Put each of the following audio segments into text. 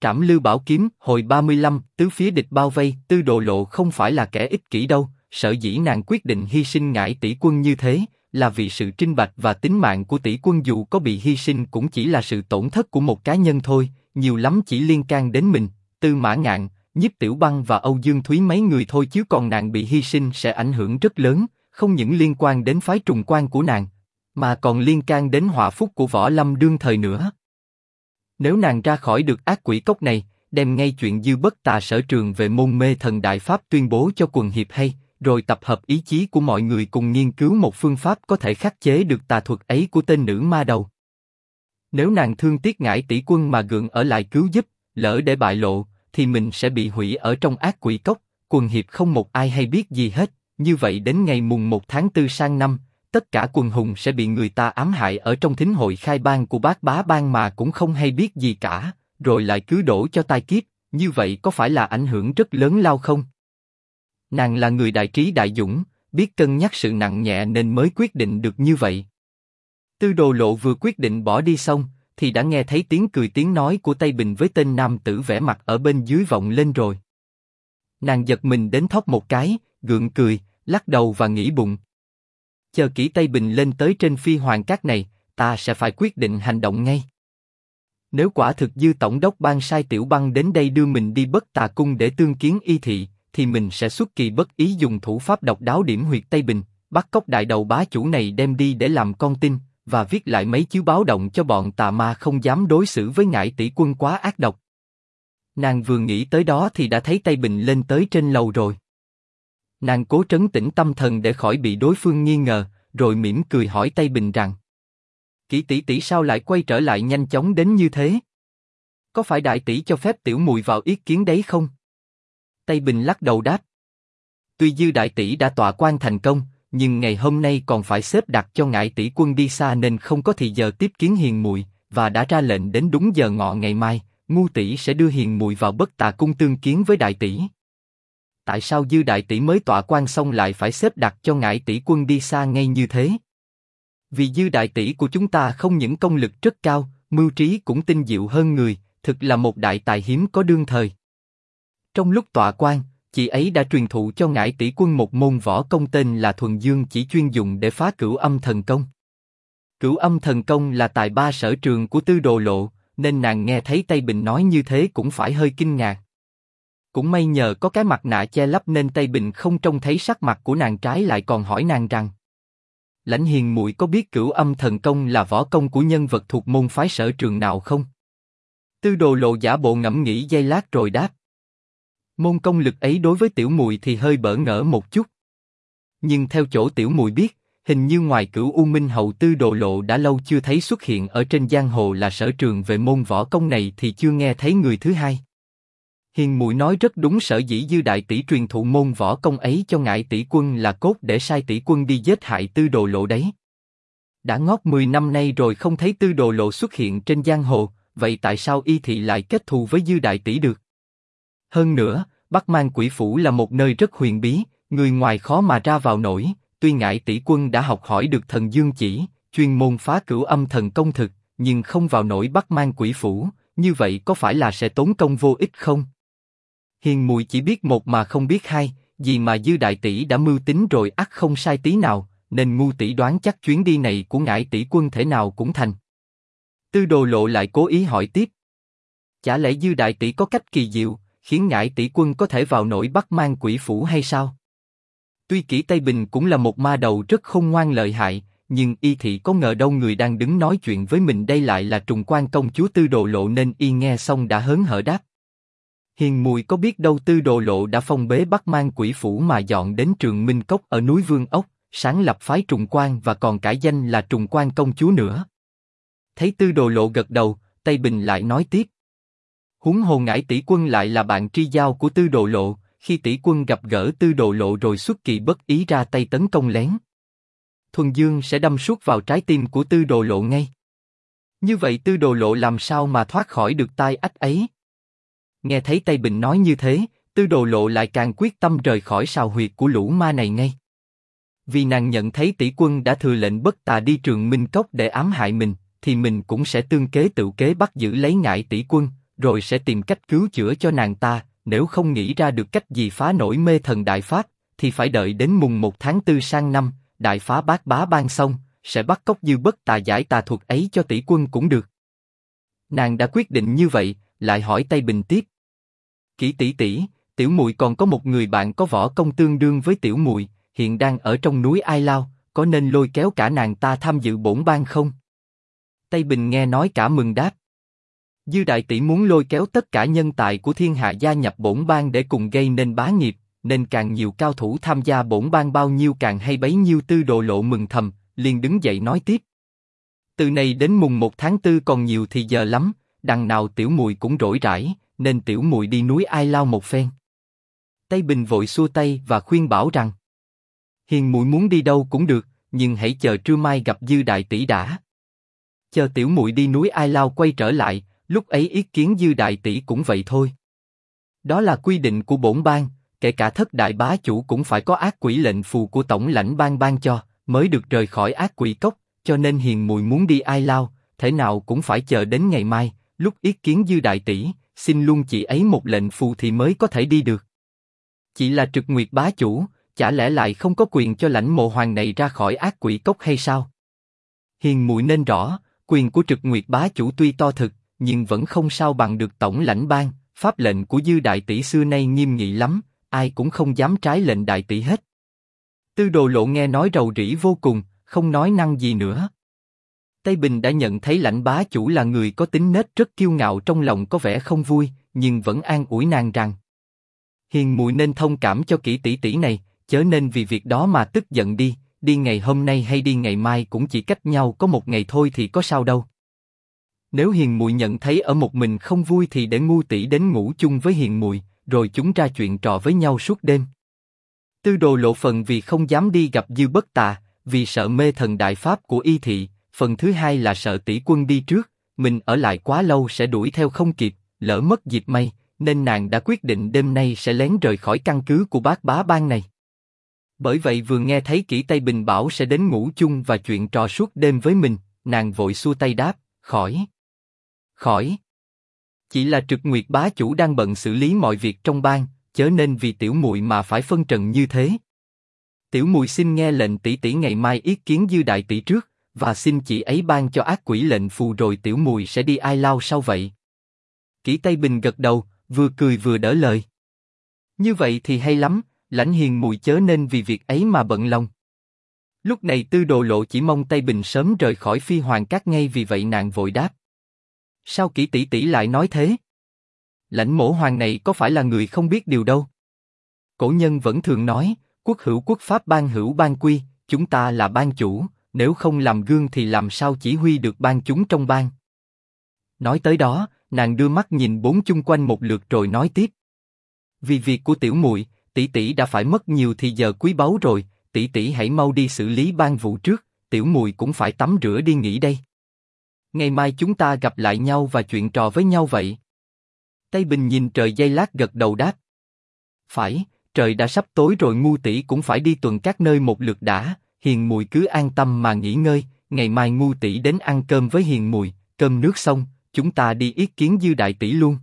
Trảm Lưu Bảo Kiếm, hồi 35, tứ phía địch bao vây, Tư Đồ Lộ không phải là kẻ ích kỷ đâu, sở dĩ nàng quyết định hy sinh Ngải Tỷ Quân như thế, là vì sự trinh bạch và tính mạng của tỷ quân dù có bị hy sinh cũng chỉ là sự tổn thất của một cá nhân thôi, nhiều lắm chỉ liên can đến mình, Tư Mã Ngạn, Nhiếp Tiểu Băng và Âu Dương Thúy mấy người thôi chứ còn nàng bị hy sinh sẽ ảnh hưởng rất lớn, không những liên quan đến phái Trùng Quan của nàng, mà còn liên can đến họa phúc của Võ Lâm đương thời nữa. Nếu nàng ra khỏi được ác quỷ cốc này, đem ngay chuyện Dư Bất Tà sở trường về môn mê thần đại pháp tuyên bố cho quần hiệp hay, rồi tập hợp ý chí của mọi người cùng nghiên cứu một phương pháp có thể khắc chế được tà thuật ấy của tên nữ ma đầu. Nếu nàng thương tiếc Ngải Tỷ Quân mà gượng ở lại cứu giúp, lỡ để bại lộ, thì mình sẽ bị hủy ở trong ác quỷ cốc, quần hiệp không một ai hay biết gì hết, như vậy đến ngày mùng 1 tháng 4 sang năm, tất cả quần hùng sẽ bị người ta ám hại ở trong thính hội khai bang của Bát Bá Bang mà cũng không hay biết gì cả, rồi lại cứ đổ cho tai kiếp, như vậy có phải là ảnh hưởng rất lớn lao không? Nàng là người đại trí đại dũng, biết cân nhắc sự nặng nhẹ nên mới quyết định được như vậy. Tư Đồ Lộ vừa quyết định bỏ đi xong, thì đã nghe thấy tiếng cười tiếng nói của Tây Bình với tên nam tử vẻ mặt ở bên dưới vọng lên rồi. Nàng giật mình đến thót một cái, gượng cười, lắc đầu và nghĩ bụng. Chờ kỹ Tây Bình lên tới trên phi hoàng cát này, ta sẽ phải quyết định hành động ngay. Nếu quả thực Dư tổng đốc ban sai Tiểu Băng đến đây đưa mình đi Bất Tà Cung để tương kiến y thị, thì mình sẽ xuất kỳ bất ý dùng thủ pháp độc đáo điểm huyệt Tây Bình, bắt cóc đại đầu bá chủ này đem đi để làm con tin, và viết lại mấy chiếu báo động cho bọn tà ma không dám đối xử với Ngải Tỷ Quân quá ác độc. Nàng vừa nghĩ tới đó thì đã thấy Tây Bình lên tới trên lầu rồi. Nàng cố trấn tĩnh tâm thần để khỏi bị đối phương nghi ngờ, rồi mỉm cười hỏi Tây Bình rằng: Kỷ tỷ tỷ sao lại quay trở lại nhanh chóng đến như thế? Có phải đại tỷ cho phép tiểu muội vào ý kiến đấy không? Tây Bình lắc đầu đáp: Tuy Dư đại tỷ đã tọa quan thành công, nhưng ngày hôm nay còn phải xếp đặt cho Ngải Tỷ Quân đi xa nên không có thì giờ tiếp kiến hiền muội, và đã ra lệnh đến đúng giờ ngọ ngày mai, ngu tỷ sẽ đưa hiền muội vào Bất Tà Cung tương kiến với đại tỷ. Tại sao Dư đại tỷ mới tọa quan xong lại phải xếp đặt cho Ngải Tỷ Quân đi xa ngay như thế? Vì Dư đại tỷ của chúng ta không những công lực rất cao, mưu trí cũng tinh diệu hơn người, thực là một đại tài hiếm có đương thời. Trong lúc tọa quan, chị ấy đã truyền thụ cho Ngải Tỷ Quân một môn võ công tên là Thuần Dương chỉ chuyên dùng để phá Cửu Âm Thần Công. Cửu Âm Thần Công là tài ba sở trường của Tư Đồ Lộ, nên nàng nghe thấy Tây Bình nói như thế cũng phải hơi kinh ngạc. Cũng may nhờ có cái mặt nạ che lấp nên Tây Bình không trông thấy sắc mặt của nàng, trái lại còn hỏi nàng rằng: Lãnh hiền muội có biết Cửu Âm Thần Công là võ công của nhân vật thuộc môn phái sở trường nào không? Tư Đồ Lộ giả bộ ngẫm nghĩ giây lát rồi đáp: Môn công lực ấy đối với tiểu muội thì hơi bỡ ngỡ một chút. Nhưng theo chỗ tiểu muội biết, hình như ngoài Cửu U Minh hậu Tư Đồ Lộ đã lâu chưa thấy xuất hiện ở trên giang hồ là sở trường về môn võ công này thì chưa nghe thấy người thứ hai. Hiền muội nói rất đúng, sở dĩ Dư đại tỷ truyền thụ môn võ công ấy cho Ngải Tỷ Quân là cốt để sai tỷ quân đi giết hại Tư Đồ Lộ đấy. Đã ngót 10 năm nay rồi không thấy Tư Đồ Lộ xuất hiện trên giang hồ, vậy tại sao y thị lại kết thù với Dư đại tỷ được? Hơn nữa, Bắc Mang Quỷ Phủ là một nơi rất huyền bí, người ngoài khó mà ra vào nổi. Tuy Ngải Tỷ Quân đã học hỏi được Thần Dương chỉ, chuyên môn phá Cửu Âm Thần Công thực, nhưng không vào nổi Bắc Mang Quỷ Phủ, như vậy có phải là sẽ tốn công vô ích không? Hiền muội chỉ biết một mà không biết hai, gì mà Dư đại tỷ đã mưu tính rồi ắt không sai tí nào, nên ngu tỷ đoán chắc chuyến đi này của Ngải Tỷ Quân thể nào cũng thành. Tư Đồ Lộ lại cố ý hỏi tiếp: Chả lẽ Dư đại tỷ có cách kỳ diệu, khiến Ngải Tỷ Quân có thể vào nổi Bắc Mang Quỷ Phủ hay sao? Tuy Kỷ Tây Bình cũng là một ma đầu rất khôn ngoan lợi hại, nhưng y thị có ngờ đâu người đang đứng nói chuyện với mình đây lại là Trùng Quan công chúa Tư Đồ Lộ, nên y nghe xong đã hớn hở đáp: Hiền muội có biết đâu Tư Đồ Lộ đã phong bế Bắc Mang Quỷ Phủ mà dọn đến Trường Minh Cốc ở núi Vương Ốc, sáng lập phái Trùng Quan và còn cải danh là Trùng Quan công chúa nữa. Thấy Tư Đồ Lộ gật đầu, Tây Bình lại nói tiếp: Huống hồ Ngải Tỷ Quân lại là bạn tri giao của Tư Đồ Lộ, khi tỷ quân gặp gỡ Tư Đồ Lộ rồi xuất kỳ bất ý ra tay tấn công lén, Thuần Dương sẽ đâm suốt vào trái tim của Tư Đồ Lộ ngay. Như vậy Tư Đồ Lộ làm sao mà thoát khỏi được tai ách ấy? Nghe thấy Tây Bình nói như thế, Tư Đồ Lộ lại càng quyết tâm rời khỏi sào huyệt của lũ ma này ngay. Vì nàng nhận thấy tỷ quân đã thừa lệnh Bất Tà đi Trường Minh Cốc để ám hại mình, thì mình cũng sẽ tương kế tự kế bắt giữ lấy Ngải Tỷ Quân, rồi sẽ tìm cách cứu chữa cho nàng ta, nếu không nghĩ ra được cách gì phá nổi mê thần đại pháp, thì phải đợi đến mùng 1 tháng 4 sang năm, đại phá bát bá bang xong, sẽ bắt cóc Dư Bất Tà giải tà thuật ấy cho tỷ quân cũng được. Nàng đã quyết định như vậy, lại hỏi Tây Bình tiếp. Kỷ tỷ tỷ, tiểu muội còn có một người bạn có võ công tương đương với tiểu muội, hiện đang ở trong núi Ai Lao, có nên lôi kéo cả nàng ta tham dự bổn bang không? Tây Bình nghe nói cả mừng đáp. Dư đại tỷ muốn lôi kéo tất cả nhân tài của thiên hạ gia nhập bổn bang để cùng gây nên bá nghiệp, nên càng nhiều cao thủ tham gia bổn bang bao nhiêu càng hay bấy nhiêu. Tư Đồ Lộ mừng thầm, liền đứng dậy nói tiếp. Từ này đến mùng 1 tháng 4 còn nhiều thì giờ lắm, đằng nào tiểu muội cũng rỗi rãi, nên tiểu muội đi núi Ai Lao một phen. Tây Bình vội xua tay và khuyên bảo rằng, hiền muội muốn đi đâu cũng được, nhưng hãy chờ trưa mai gặp Dư đại tỷ đã. Chờ tiểu muội đi núi Ai Lao quay trở lại, lúc ấy ý kiến Dư đại tỷ cũng vậy thôi. Đó là quy định của bổn bang, kể cả thất đại bá chủ cũng phải có ác quỷ lệnh phù của tổng lãnh bang ban cho, mới được rời khỏi ác quỷ cốc, cho nên hiền muội muốn đi Ai Lao, thể nào cũng phải chờ đến ngày mai, lúc ý kiến Dư đại tỷ, xin luôn chị ấy một lệnh phù thì mới có thể đi được. Chị là Trực Nguyệt bá chủ, chả lẽ lại không có quyền cho lãnh mộ hoàng này ra khỏi ác quỷ cốc hay sao? Hiền muội nên rõ, quyền của Trực Nguyệt bá chủ tuy to thực, nhưng vẫn không sao bằng được tổng lãnh bang. Pháp lệnh của Dư đại tỷ xưa nay nghiêm nghị lắm, ai cũng không dám trái lệnh đại tỷ hết. Tư Đồ Lộ nghe nói rầu rĩ vô cùng, không nói năng gì nữa. Tây Bình đã nhận thấy lãnh bá chủ là người có tính nết rất kiêu ngạo, trong lòng có vẻ không vui, nhưng vẫn an ủi nàng rằng: hiền muội nên thông cảm cho Kỷ tỷ tỷ này, chớ nên vì việc đó mà tức giận đi. Đi ngày hôm nay hay đi ngày mai cũng chỉ cách nhau có một ngày thôi thì có sao đâu. Nếu hiền muội nhận thấy ở một mình không vui thì để ngu tỷ đến ngủ chung với hiền muội, rồi chúng ra chuyện trò với nhau suốt đêm. Tư Đồ Lộ phần vì không dám đi gặp Dư Bất Tà, vì sợ mê thần đại pháp của y thị, phần thứ hai là sợ tỷ quân đi trước, mình ở lại quá lâu sẽ đuổi theo không kịp, lỡ mất dịp may, nên nàng đã quyết định đêm nay sẽ lén rời khỏi căn cứ của bát bá bang này. Bởi vậy vừa nghe thấy Kỷ Tây Bình bảo sẽ đến ngủ chung và chuyện trò suốt đêm với mình, nàng vội xua tay đáp: khỏi. Chỉ là Trực Nguyệt bá chủ đang bận xử lý mọi việc trong bang, chớ nên vì tiểu muội mà phải phân trần như thế. Tiểu muội xin nghe lệnh tỷ tỷ ngày mai ý kiến Dư đại tỷ trước, và xin chị ấy ban cho ác quỷ lệnh phù, rồi tiểu muội sẽ đi Ai Lao sau vậy. Kỷ Tây Bình gật đầu, vừa cười vừa đỡ lời. Như vậy thì hay lắm, lãnh hiền muội chớ nên vì việc ấy mà bận lòng. Lúc này Tư Đồ Lộ chỉ mong Tây Bình sớm rời khỏi Phi Hoàng Các ngay, vì vậy nàng vội đáp: sao Kỷ tỷ tỷ lại nói thế? Lãnh mỗ hoàng này có phải là người không biết điều đâu. Cổ nhân vẫn thường nói, quốc hữu quốc pháp, bang hữu bang quy, chúng ta là bang chủ, nếu không làm gương thì làm sao chỉ huy được bang chúng trong bang. Nói tới đó, nàng đưa mắt nhìn bốn chung quanh một lượt rồi nói tiếp: vì việc của tiểu muội, tỷ tỷ đã phải mất nhiều thì giờ quý báu rồi, tỷ tỷ hãy mau đi xử lý bang vụ trước, tiểu muội cũng phải tắm rửa đi nghỉ đây. Ngày mai chúng ta gặp lại nhau và chuyện trò với nhau vậy. Tây Bình nhìn trời giây lát gật đầu đáp: phải, trời đã sắp tối rồi, ngu tỷ cũng phải đi tuần các nơi một lượt đã. Hiền muội cứ an tâm mà nghỉ ngơi, ngày mai ngu tỷ đến ăn cơm với hiền muội, cơm nước xong, chúng ta đi ý kiến Dư đại tỷ luôn.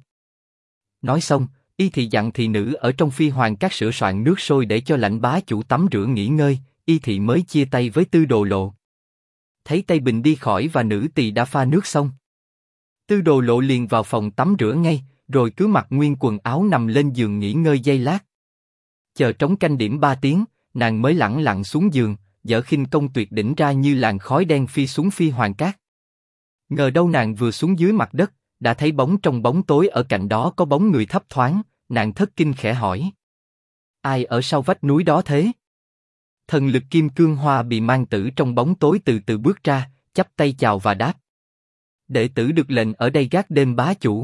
Nói xong, y thị dặn thị nữ ở trong Phi Hoàng Các sửa soạn nước sôi để cho lãnh bá chủ tắm rửa nghỉ ngơi, y thị mới chia tay với Tư Đồ Lộ. Thấy Tây Bình đi khỏi và nữ tỳ đã pha nước xong, Tư Đồ Lộ liền vào phòng tắm rửa ngay, rồi cứ mặc nguyên quần áo nằm lên giường nghỉ ngơi giây lát. Chờ trống canh điểm 3 tiếng, nàng mới lẳng lặng xuống giường, dở khinh công tuyệt đỉnh ra như làn khói đen phi xuống Phi Hoàng Các. Ngờ đâu nàng vừa xuống dưới mặt đất, đã thấy bóng trong bóng tối ở cạnh đó có bóng người thấp thoáng, nàng thất kinh khẽ hỏi: ai ở sau vách núi đó thế? Thần lực Kim Cương Hoa bị mang tử trong bóng tối từ từ bước ra, chắp tay chào và đáp: đệ tử được lệnh ở đây gác đêm bá chủ.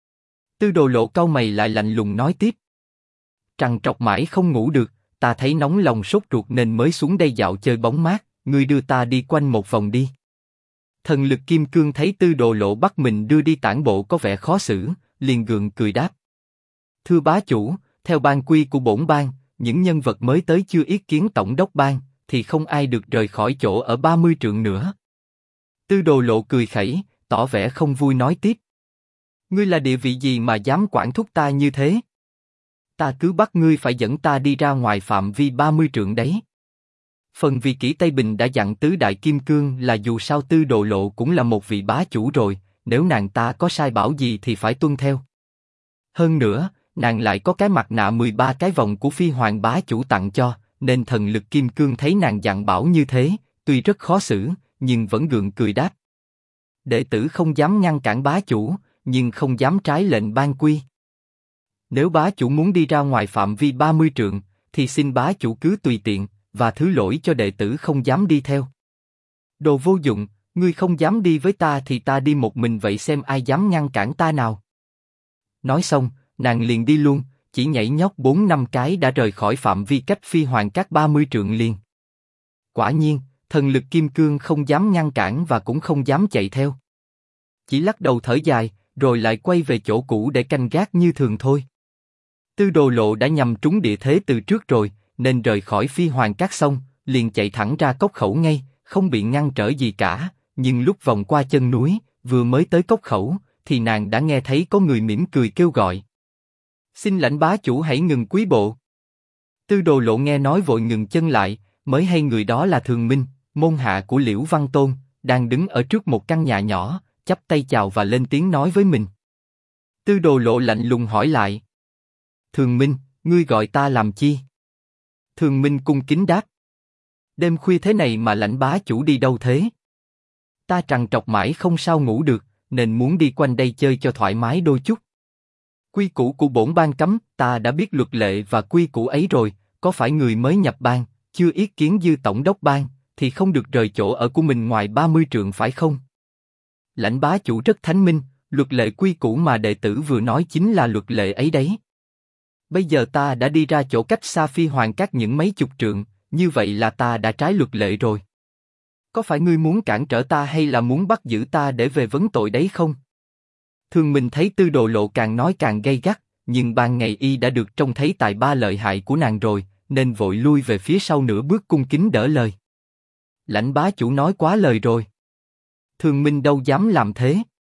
Tư Đồ Lộ cau mày lại lạnh lùng nói tiếp: trằn trọc mãi không ngủ được, ta thấy nóng lòng sốt ruột nên mới xuống đây dạo chơi bóng mát, ngươi đưa ta đi quanh một vòng đi. Thần lực Kim Cương thấy Tư Đồ Lộ bắt mình đưa đi tản bộ có vẻ khó xử, liền gượng cười đáp: thưa bá chủ, theo ban quy của bổn bang, những nhân vật mới tới chưa ý kiến tổng đốc bang, thì không ai được rời khỏi chỗ ở 30 trượng nữa. Tư Đồ Lộ cười khẩy, tỏ vẻ không vui nói tiếp: Ngươi là địa vị gì mà dám quản thúc ta như thế? Ta cứ bắt ngươi phải dẫn ta đi ra ngoài phạm vi 30 trượng đấy. Phần vì kỹ Tây Bình đã dặn tứ đại kim cương là dù sao Tư Đồ Lộ cũng là một vị bá chủ rồi, nếu nàng ta có sai bảo gì thì phải tuân theo. Hơn nữa, nàng lại có cái mặt nạ 13 cái vòng của Phi Hoàng bá chủ tặng cho, nên thần lực kim cương thấy nàng dặn bảo như thế, tuy rất khó xử, nhưng vẫn gượng cười đáp. Đệ tử không dám ngăn cản bá chủ, nhưng không dám trái lệnh ban quy. Nếu bá chủ muốn đi ra ngoài phạm vi 30 trượng, thì xin bá chủ cứ tùy tiện, và thứ lỗi cho đệ tử không dám đi theo. Đồ vô dụng, ngươi không dám đi với ta thì ta đi một mình vậy xem ai dám ngăn cản ta nào. Nói xong, nàng liền đi luôn, chỉ nhảy nhót 4-5 cái đã rời khỏi phạm vi cách Phi Hoàng các 30 trượng liền. Quả nhiên, thần lực kim cương không dám ngăn cản và cũng không dám chạy theo. Chỉ lắc đầu thở dài, rồi lại quay về chỗ cũ để canh gác như thường thôi. Tư Đồ Lộ đã nhằm trúng địa thế từ trước rồi, nên rời khỏi Phi Hoàng các xong, liền chạy thẳng ra cốc khẩu ngay, không bị ngăn trở gì cả. Nhưng lúc vòng qua chân núi, vừa mới tới cốc khẩu, thì nàng đã nghe thấy có người mỉm cười kêu gọi. Xin lãnh bá chủ hãy ngừng quý bộ. Tư Đồ Lộ nghe nói vội ngừng chân lại, mới hay người đó là Thường Minh, môn hạ của Liễu Văn Tôn, đang đứng ở trước một căn nhà nhỏ, chắp tay chào và lên tiếng nói với mình. Tư Đồ Lộ lạnh lùng hỏi lại. Thường Minh, ngươi gọi ta làm chi? Thường Minh cung kính đáp. Đêm khuya thế này mà lãnh bá chủ đi đâu thế? Ta trằn trọc mãi không sao ngủ được, nên muốn đi quanh đây chơi cho thoải mái đôi chút. Quy củ của bổn bang cấm, ta đã biết luật lệ và quy củ ấy rồi, có phải người mới nhập bang, chưa ý kiến Dư tổng đốc bang, thì không được rời chỗ ở của mình ngoài 30 trượng phải không? Lãnh bá chủ rất thánh minh, luật lệ quy củ mà đệ tử vừa nói chính là luật lệ ấy đấy. Bây giờ ta đã đi ra chỗ cách xa Phi Hoàng các những mấy chục trượng, như vậy là ta đã trái luật lệ rồi. Có phải ngươi muốn cản trở ta hay là muốn bắt giữ ta để về vấn tội đấy không? Thường Minh thấy Tư Đồ Lộ càng nói càng gay gắt, nhưng ban ngày y đã được trông thấy tài ba lợi hại của nàng rồi, nên vội lui về phía sau nửa bước cung kính đỡ lời. Lãnh bá chủ nói quá lời rồi. Thường Minh đâu dám làm thế.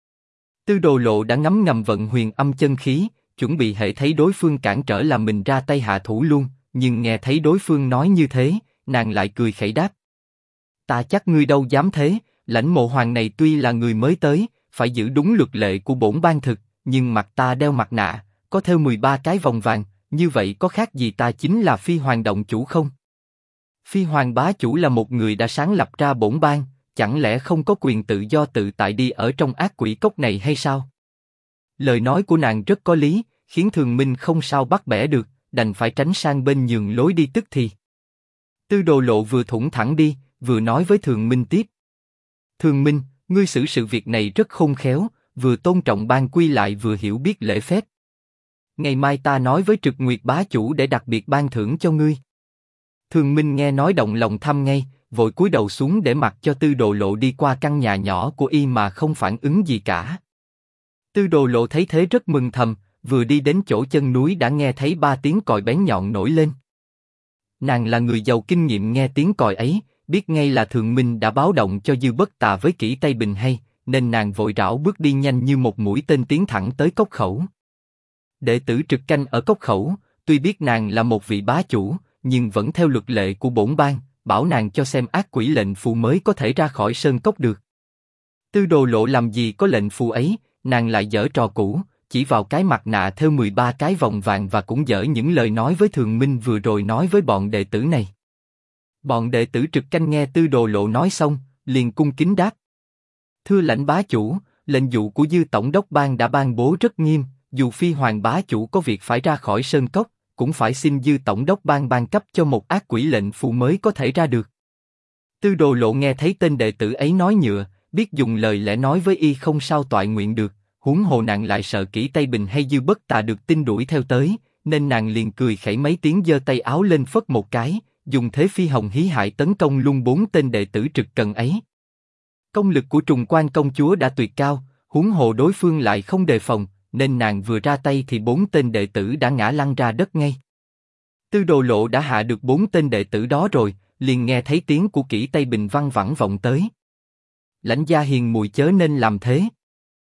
Tư Đồ Lộ đã ngấm ngầm vận huyền âm chân khí, chuẩn bị hệ thấy đối phương cản trở là mình ra tay hạ thủ luôn, nhưng nghe thấy đối phương nói như thế, nàng lại cười khẩy đáp. Ta chắc ngươi đâu dám thế, lãnh mộ hoàng này tuy là người mới tới, phải giữ đúng luật lệ của bổn bang thực, nhưng mặt ta đeo mặt nạ, có theo 13 cái vòng vàng, như vậy có khác gì ta chính là Phi Hoàng động chủ không? Phi Hoàng bá chủ là một người đã sáng lập ra bổn bang, chẳng lẽ không có quyền tự do tự tại đi ở trong ác quỷ cốc này hay sao? Lời nói của nàng rất có lý, khiến Thường Minh không sao bắt bẻ được, đành phải tránh sang bên nhường lối đi tức thì. Tư Đồ Lộ vừa thủng thẳng đi, vừa nói với Thường Minh tiếp. Thường Minh, ngươi xử sự việc này rất khôn khéo, vừa tôn trọng ban quy lại vừa hiểu biết lễ phép. Ngày mai ta nói với Trực Nguyệt bá chủ để đặc biệt ban thưởng cho ngươi. Thường Minh nghe nói động lòng thăm ngay, vội cúi đầu xuống để mặc cho Tư Đồ Lộ đi qua căn nhà nhỏ của y mà không phản ứng gì cả. Tư Đồ Lộ thấy thế rất mừng thầm, vừa đi đến chỗ chân núi đã nghe thấy 3 tiếng còi bén nhọn nổi lên. Nàng là người giàu kinh nghiệm, nghe tiếng còi ấy, biết ngay là Thường Minh đã báo động cho Dư Bất Tà với Kỷ Tây Bình hay, nên nàng vội rảo bước đi nhanh như một mũi tên tiến thẳng tới cốc khẩu. Đệ tử trực canh ở cốc khẩu, tuy biết nàng là một vị bá chủ, nhưng vẫn theo luật lệ của bổn bang, bảo nàng cho xem ác quỷ lệnh phù mới có thể ra khỏi sơn cốc được. Tư Đồ Lộ làm gì có lệnh phù ấy, nàng lại giở trò cũ, chỉ vào cái mặt nạ theo 13 cái vòng vàng và cũng giở những lời nói với Thường Minh vừa rồi nói với bọn đệ tử này. Bọn đệ tử trực canh nghe Tư Đồ Lộ nói xong, liền cung kính đáp. Thưa lãnh bá chủ, lệnh dụ của Dư tổng đốc bang đã ban bố rất nghiêm, dù Phi Hoàng bá chủ có việc phải ra khỏi sơn cốc, cũng phải xin Dư tổng đốc bang ban cấp cho một ác quỷ lệnh phù mới có thể ra được. Tư Đồ Lộ nghe thấy tên đệ tử ấy nói nhựa, biết dùng lời lẽ nói với y không sao toại nguyện được, huống hồ nàng lại sợ Kỷ Tây Bình hay Dư Bất Tà được tin đuổi theo tới, nên nàng liền cười khẩy mấy tiếng giơ tay áo lên phất một cái, dùng thế phi hồng hí hại tấn công luôn 4 tên đệ tử trực cần ấy. Công lực của Trùng Quan công chúa đã tuyệt cao, huống hồ đối phương lại không đề phòng, nên nàng vừa ra tay thì 4 tên đệ tử đã ngã lăn ra đất ngay. Tư Đồ Lộ đã hạ được 4 tên đệ tử đó rồi, liền nghe thấy tiếng của Kỷ Tây Bình văng vẳng vọng tới. Lãnh gia hiền muội chớ nên làm thế.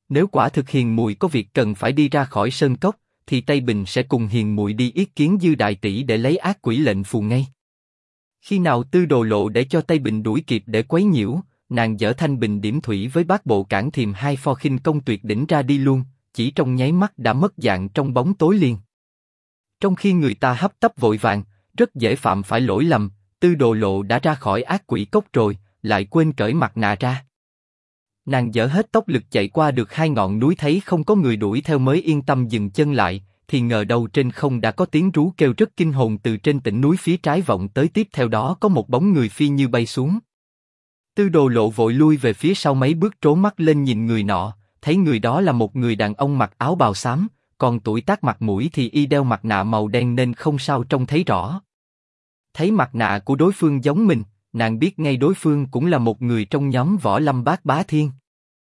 Nếu quả thực Hiền muội có việc cần phải đi ra khỏi sơn cốc, thì Tây Bình sẽ cùng Hiền muội đi yết kiến Dư đại tỷ để lấy ác quỷ lệnh phù ngay. Khi nào Tư Đồ Lộ để cho Tây Bình đuổi kịp để quấy nhiễu, nàng dở Thanh Bình Điểm Thủy với Bát Bộ Cản Thiềm hai pho khinh công tuyệt đỉnh ra đi luôn, chỉ trong nháy mắt đã mất dạng trong bóng tối liền. Trong khi người ta hấp tấp vội vàng, rất dễ phạm phải lỗi lầm, Tư Đồ Lộ đã ra khỏi ác quỷ cốc rồi, lại quên cởi mặt nạ ra. Nàng dở hết tốc lực chạy qua được hai ngọn núi, thấy không có người đuổi theo mới yên tâm dừng chân lại, thì ngờ đâu trên không đã có tiếng rú kêu rất kinh hồn từ trên đỉnh núi phía trái vọng tới, tiếp theo đó có một bóng người phi như bay xuống. Tư Đồ Lộ vội lui về phía sau mấy bước, trố mắt lên nhìn người nọ, thấy người đó là một người đàn ông mặc áo bào xám, còn tuổi tác mặt mũi thì y đeo mặt nạ màu đen nên không sao trông thấy rõ. Thấy mặt nạ của đối phương giống mình, nàng biết ngay đối phương cũng là một người trong nhóm Võ Lâm Bát Bá Thiên.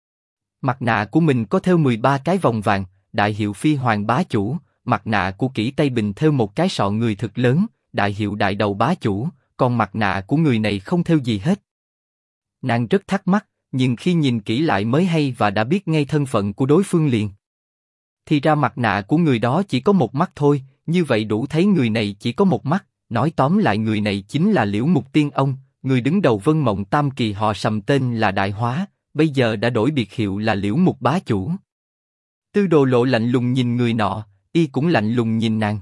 Mặt nạ của mình có thêu 13 cái vòng vàng, đại hiệu Phi Hoàng Bá Chủ, mặt nạ của Kỷ Tây Bình thêu một cái sọ người thực lớn, đại hiệu Đại Đầu Bá Chủ, còn mặt nạ của người này không thêu gì hết. Nàng rất thắc mắc, nhưng khi nhìn kỹ lại mới hay và đã biết ngay thân phận của đối phương liền. Thì ra mặt nạ của người đó chỉ có một mắt thôi, như vậy đủ thấy người này chỉ có một mắt, nói tóm lại người này chính là Liễu Mục Tiên Ông, người đứng đầu Vân Mộng Tam Kỳ, họ Sầm, tên là Đại Hóa, bây giờ đã đổi biệt hiệu là Liễu Mục Bá Chủ. Tư Đồ Lộ lạnh lùng nhìn người nọ, y cũng lạnh lùng nhìn nàng.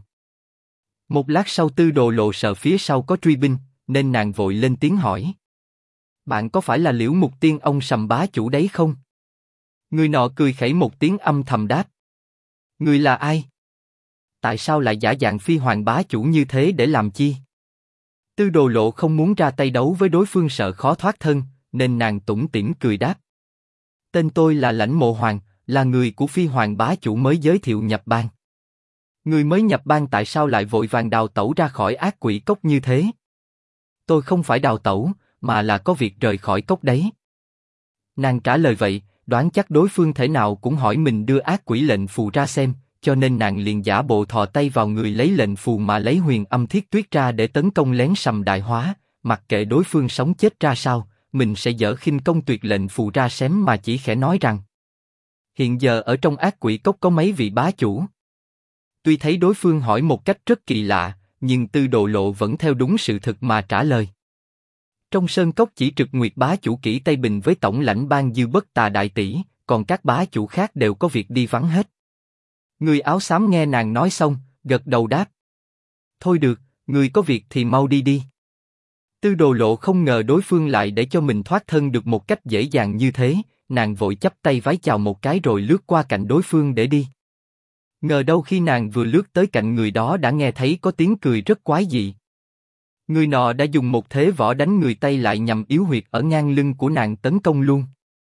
Một lát sau Tư Đồ Lộ sợ phía sau có truy binh, nên nàng vội lên tiếng hỏi: bạn có phải là Liễu Mục Tiên Ông Sầm Bá Chủ đấy không? Người nọ cười khẩy một tiếng âm thầm đáp: người là ai? Tại sao lại giả dạng Phi Hoàng Bá Chủ như thế để làm chi? Tư Đồ Lộ không muốn ra tay đấu với đối phương, sợ khó thoát thân, nên nàng tủm tỉm cười đáp: tên tôi là Lãnh Mộ Hoàng, là người của Phi Hoàng Bá Chủ mới giới thiệu nhập bang. Người mới nhập bang tại sao lại vội vàng đào tẩu ra khỏi ác quỷ cốc như thế? Tôi không phải đào tẩu, mà là có việc rời khỏi cốc đấy. Nàng trả lời vậy, đoán chắc đối phương thể nào cũng hỏi mình đưa ác quỷ lệnh phù ra xem, cho nên nàng liền giả bộ thò tay vào người lấy lệnh phù mà lấy Huyền Âm Thiết Tuyết ra để tấn công lén Sầm Đại Hóa, mặc kệ đối phương sống chết ra sao, mình sẽ dở khinh công tuyệt lệnh phù ra xém mà chỉ khẽ nói rằng: hiện giờ ở trong ác quỷ cốc có mấy vị bá chủ? Tuy thấy đối phương hỏi một cách rất kỳ lạ, nhưng Tư Đồ Lộ vẫn theo đúng sự thực mà trả lời. Trong sơn cốc chỉ Trực Nguyệt Bá Chủ Kỷ Tây Bình với tổng lãnh bang Dư Bất Tà đại tỷ, còn các bá chủ khác đều có việc đi vắng hết. Người áo xám nghe nàng nói xong, gật đầu đáp: thôi được, người có việc thì mau đi đi. Tư Đồ Lộ không ngờ đối phương lại để cho mình thoát thân được một cách dễ dàng như thế, nàng vội chắp tay vái chào một cái rồi lướt qua cạnh đối phương để đi. Ngờ đâu khi nàng vừa lướt tới cạnh người đó đã nghe thấy có tiếng cười rất quái dị. Người nọ đã dùng một thế võ đánh người Tây lại nhằm yếu huyệt ở ngang lưng của nàng tấn công luôn.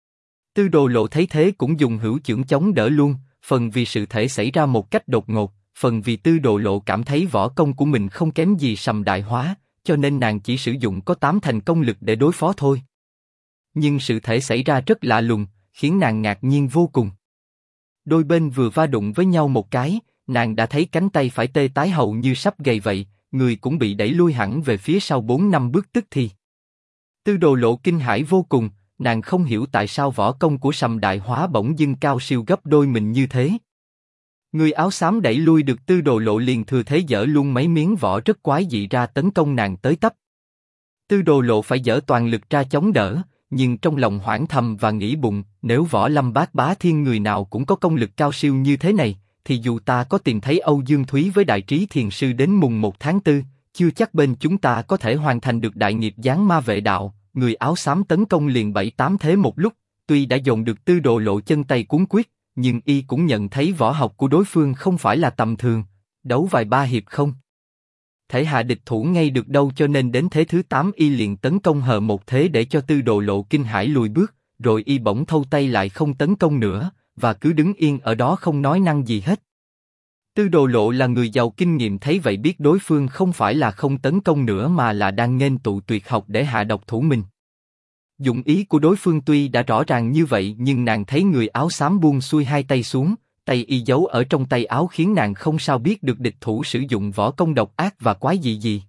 Tư Đồ Lộ thấy thế cũng dùng hữu chưởng chống đỡ luôn, phần vì sự thể xảy ra một cách đột ngột, phần vì Tư Đồ Lộ cảm thấy võ công của mình không kém gì Sầm Đại Hóa, cho nên nàng chỉ sử dụng có 8 thành công lực để đối phó thôi. Nhưng sự thể xảy ra rất lạ lùng, khiến nàng ngạc nhiên vô cùng. Đôi bên vừa va đụng với nhau một cái, nàng đã thấy cánh tay phải tê tái hầu như sắp gầy vậy, người cũng bị đẩy lui hẳn về phía sau 4-5 bước tức thì. Tư Đồ Lộ kinh hãi vô cùng, nàng không hiểu tại sao võ công của Sầm Đại Hóa bỗng dưng cao siêu gấp đôi mình như thế. Người áo xám đẩy lui được Tư Đồ Lộ liền thừa thế giở luôn mấy miếng vỏ rất quái dị ra tấn công nàng tới tấp. Tư Đồ Lộ phải giở toàn lực ra chống đỡ, nhưng trong lòng hoảng thầm và nghĩ bụng, nếu Võ Lâm Bát Bá Thiên người nào cũng có công lực cao siêu như thế này, thì dù ta có tìm thấy Âu Dương Thúy với Đại Trí Thiền Sư đến mùng 1 tháng 4, chưa chắc bên chúng ta có thể hoàn thành được đại nghiệp giáng ma vệ đạo. Người áo xám tấn công liền 7-8 thế một lúc, tuy đã dồn được Tư Đồ Lộ chân tay cuốn quyết, nhưng y cũng nhận thấy võ học của đối phương không phải là tầm thường, đấu vài ba hiệp không thể hạ địch thủ ngay được đâu, cho nên đến thế thứ 8 y liền tấn công hờ một thế để cho Tư Đồ Lộ kinh hãi lùi bước, rồi y bỗng thâu tay lại không tấn công nữa, và cứ đứng yên ở đó không nói năng gì hết. Tư Đồ Lộ là người giàu kinh nghiệm, thấy vậy biết đối phương không phải là không tấn công nữa mà là đang nghênh tụ tuyệt học để hạ độc thủ mình. Dụng ý của đối phương tuy đã rõ ràng như vậy, nhưng nàng thấy người áo xám buông xuôi hai tay xuống, tay y giấu ở trong tay áo khiến nàng không sao biết được địch thủ sử dụng võ công độc ác và quái dị gì.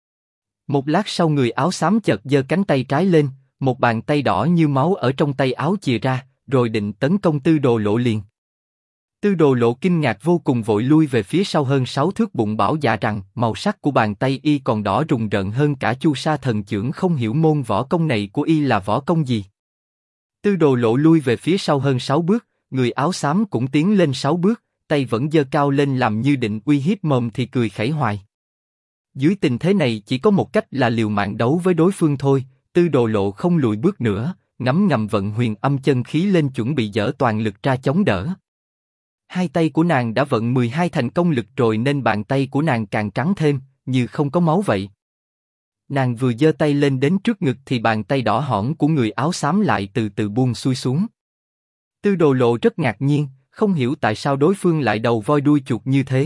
Một lát sau người áo xám chợt giơ cánh tay trái lên, một bàn tay đỏ như máu ở trong tay áo chìa ra, rồi định tấn công Tư Đồ Lộ liền. Tư Đồ Lộ kinh ngạc vô cùng vội lui về phía sau hơn 6 thước, bụng bảo dạ rằng màu sắc của bàn tay y còn đỏ rùng rợn hơn cả Chu Sa thần chưởng, không hiểu môn võ công này của y là võ công gì. Tư Đồ Lộ lui về phía sau hơn 6 bước, người áo xám cũng tiến lên 6 bước, tay vẫn giơ cao lên làm như định uy hiếp, mồm thì cười khẩy hoài. Dưới tình thế này chỉ có một cách là liều mạng đấu với đối phương thôi. Tư Đồ Lộ không lùi bước nữa, ngấm ngầm vận huyền âm chân khí lên chuẩn bị dở toàn lực ra chống đỡ. Hai tay của nàng đã vận 12 thành công lực rồi nên bàn tay của nàng càng trắng thêm, như không có máu vậy. Nàng vừa giơ tay lên đến trước ngực thì bàn tay đỏ hỏn của người áo xám lại từ từ buông xuôi xuống. Tư Đồ Lộ rất ngạc nhiên, không hiểu tại sao đối phương lại đầu voi đuôi chuột như thế.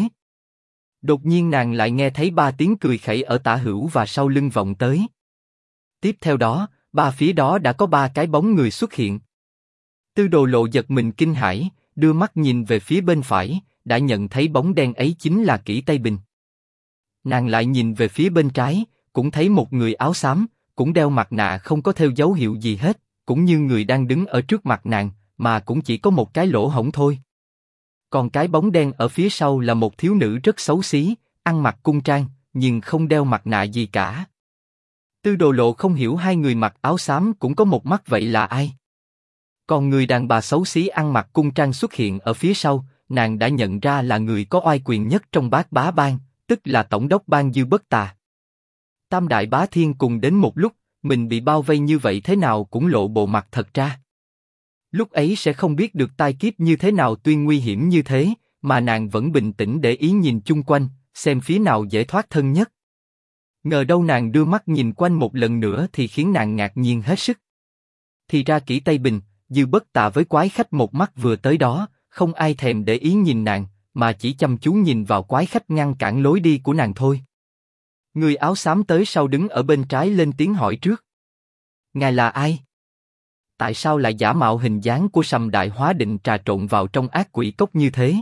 Đột nhiên nàng lại nghe thấy 3 tiếng cười khẩy ở tả hữu và sau lưng vọng tới. Tiếp theo đó, phía đó đã có 3 cái bóng người xuất hiện. Tư Đồ Lộ giật mình kinh hãi, đưa mắt nhìn về phía bên phải, đã nhận thấy bóng đen ấy chính là Kỷ Tây Bình. Nàng lại nhìn về phía bên trái, cũng thấy một người áo xám, cũng đeo mặt nạ không có theo dấu hiệu gì hết, cũng như người đang đứng ở trước mặt nàng, mà cũng chỉ có một cái lỗ hổng thôi. Còn cái bóng đen ở phía sau là một thiếu nữ rất xấu xí, ăn mặc cung trang, nhưng không đeo mặt nạ gì cả. Tư Đồ Lộ không hiểu hai người mặc áo xám cũng có một mắt vậy là ai. Còn người đàn bà xấu xí ăn mặc cung trang xuất hiện ở phía sau, nàng đã nhận ra là người có oai quyền nhất trong Bát Bá Bang, tức là tổng đốc bang Dư Bất Tà. Tam đại bá thiên cùng đến một lúc, mình bị bao vây như vậy thế nào cũng lộ bộ mặt thật ra. Lúc ấy sẽ không biết được tai kiếp như thế nào, tuy nguy hiểm như thế, mà nàng vẫn bình tĩnh để ý nhìn chung quanh, xem phía nào dễ thoát thân nhất. Ngờ đâu nàng đưa mắt nhìn quanh một lần nữa thì khiến nàng ngạc nhiên hết sức. Thì ra Kỷ Tây Bình, Dư Bất Tà với quái khách một mắt vừa tới đó, không ai thèm để ý nhìn nàng, mà chỉ chăm chú nhìn vào quái khách ngăn cản lối đi của nàng thôi. Người áo xám tới sau đứng ở bên trái lên tiếng hỏi trước. Ngài là ai? Tại sao lại giả mạo hình dáng của Sầm Đại Hóa định trà trộn vào trong ác quỷ cốc như thế?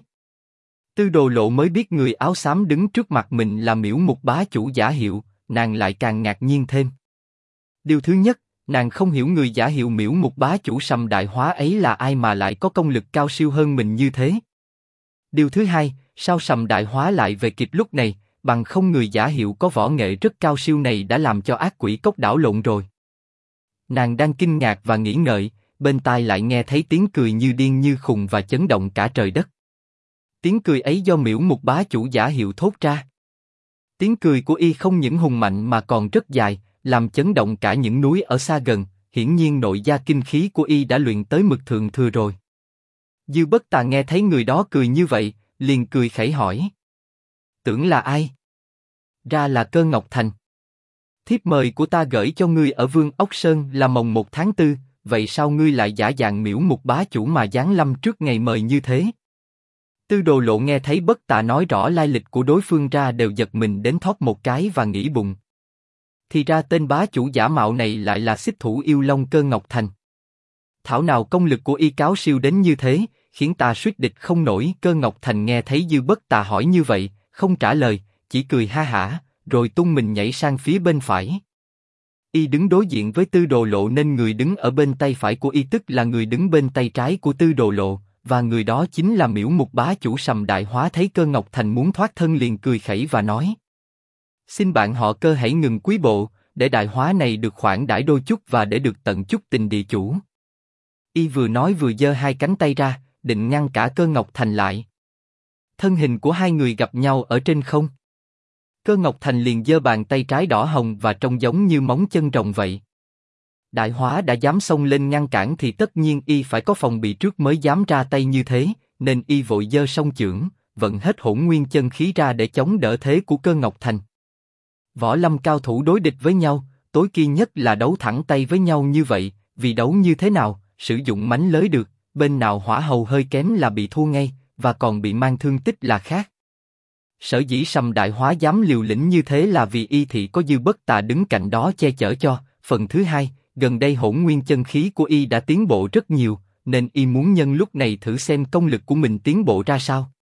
Tư Đồ Lộ mới biết người áo xám đứng trước mặt mình là Miễu Mục bá chủ giả hiệu, nàng lại càng ngạc nhiên thêm. Điều thứ nhất, nàng không hiểu người giả hiệu Miễu Mục bá chủ Sầm Đại Hóa ấy là ai mà lại có công lực cao siêu hơn mình như thế. Điều thứ hai, sao Sầm Đại Hóa lại về kịp lúc này, bằng không người giả hiệu có võ nghệ rất cao siêu này đã làm cho ác quỷ cốc đảo lộn rồi. Nàng đang kinh ngạc và nghĩ ngợi, bên tai lại nghe thấy tiếng cười như điên như khùng và chấn động cả trời đất. Tiếng cười ấy do Miễu Mục bá chủ giả hiệu thốt ra. Tiếng cười của y không những hùng mạnh mà còn rất dài, làm chấn động cả những núi ở xa gần, hiển nhiên nội gia kinh khí của y đã luyện tới mực thượng thừa rồi. Dư Bất Tà nghe thấy người đó cười như vậy, liền cười khẩy hỏi. Tưởng là ai? Ra là Cơ Ngọc Thành. Thiếp mời của ta gửi cho ngươi ở Vương Ốc Sơn là mồng 1 tháng 4, vậy sao ngươi lại giả dạng Miễu Mục bá chủ mà giáng lâm trước ngày mời như thế? Tư Đồ Lộ nghe thấy Bất Tà nói rõ lai lịch của đối phương ra đều giật mình đến thót một cái và nghĩ bụng. Thì ra tên bá chủ giả mạo này lại là xích thủ yêu long Cơ Ngọc Thành. Thảo nào công lực của y cao siêu đến như thế, khiến ta suýt địch không nổi. Cơ Ngọc Thành nghe thấy Dư Bất Tà hỏi như vậy, không trả lời, chỉ cười ha hả, rồi tung mình nhảy sang phía bên phải. Y đứng đối diện với Tư Đồ Lộ nên người đứng ở bên tay phải của y tức là người đứng bên tay trái của Tư Đồ Lộ, và người đó chính là Miễu Mục bá chủ Sầm Đại Hóa. Thấy Cơ Ngọc Thành muốn thoát thân liền cười khẩy và nói: xin bạn họ Cơ hãy ngừng quý bộ, để Đại Hóa này được khoản đãi đôi chút và để được tận chút tình địa chủ. Y vừa nói vừa giơ hai cánh tay ra, định ngăn cả Cơ Ngọc Thành lại. Thân hình của hai người gặp nhau ở trên không. Cơ Ngọc Thành liền giơ bàn tay trái đỏ hồng và trông giống như móng chân rồng vậy. Đại Hóa đã dám xông lên ngăn cản thì tất nhiên y phải có phòng bị trước mới dám ra tay như thế, nên y vội giơ song chưởng, vận hết hỗn nguyên chân khí ra để chống đỡ thế của Cơ Ngọc Thành. Võ lâm cao thủ đối địch với nhau, tối kỵ nhất là đấu thẳng tay với nhau như vậy, vì đấu như thế nào, sử dụng mánh lới được, bên nào hỏa hầu hơi kém là bị thua ngay, và còn bị mang thương tích là khác. Sở dĩ Sầm Đại Hóa dám liều lĩnh như thế là vì y thị có Dư Bất Tà đứng cạnh đó che chở cho. Phần thứ hai, gần đây hỗn nguyên chân khí của y đã tiến bộ rất nhiều, nên y muốn nhân lúc này thử xem công lực của mình tiến bộ ra sao.